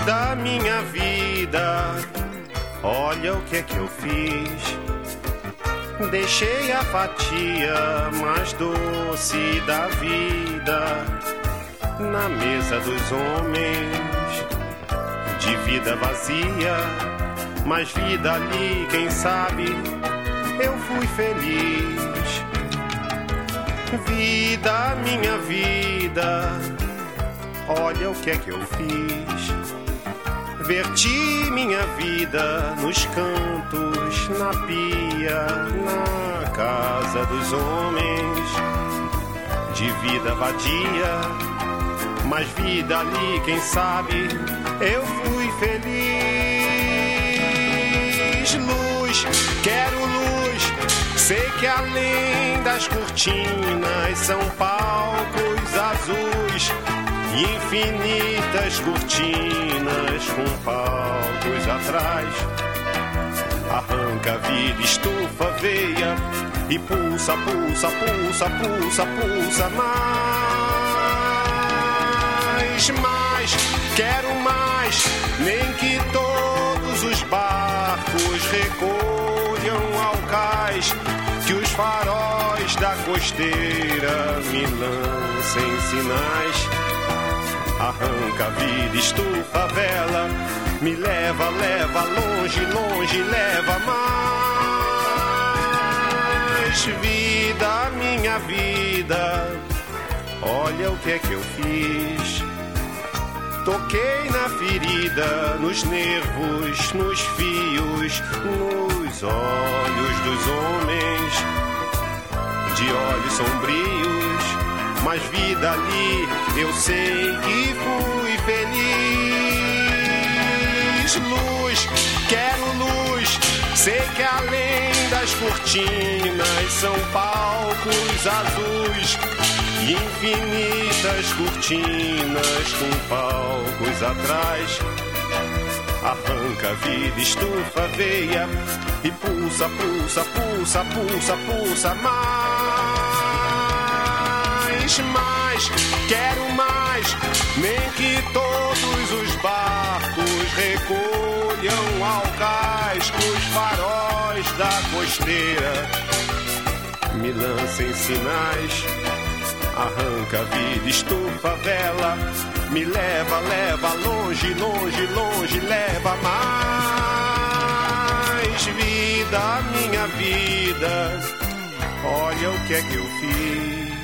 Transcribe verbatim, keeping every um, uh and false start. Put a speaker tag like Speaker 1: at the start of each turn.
Speaker 1: Vida, minha vida, olha o que é que eu fiz. Deixei a fatia mais doce da vida na mesa dos homens, de vida vazia, mas vida ali, quem sabe, eu fui feliz. Vida, minha vida, olha o que é que eu fiz. Verti minha vida nos cantos, na pia, na casa dos homens, de vida vadia, mas vida ali, quem sabe, eu fui feliz. Luz, quero luz, sei que além das cortinas são palcos azuis, infinitas cortinas com palcos atrás. Arranca a vida, estufa a veia e pulsa, pulsa, pulsa, pulsa, pulsa mais, mais, quero mais, nem que todos os barcos recolham ao cais, que os faróis da costeira me lancem sinais. Arranca a vida, estufa a vela, me leva, leva longe, longe, leva mais. Vida, minha vida, olha o que é que eu fiz. Toquei na ferida, nos nervos, nos fios, nos olhos dos homens, de olhos sombrios, mas vida ali, eu sei que fui feliz. Luz, quero luz, sei que além das cortinas são palcos azuis, infinitas cortinas com palcos atrás. Arranca a vida, estufa a veia e pulsa, pulsa, pulsa, pulsa, pulsa mais, mais, quero mais, nem que todos os barcos recolham ao cais, que os faróis da costeira me lancem sinais. Arranca a vida, estufa a vela, me leva, leva longe, longe, longe, leva mais. Vida, minha vida, olha o que é que eu fiz.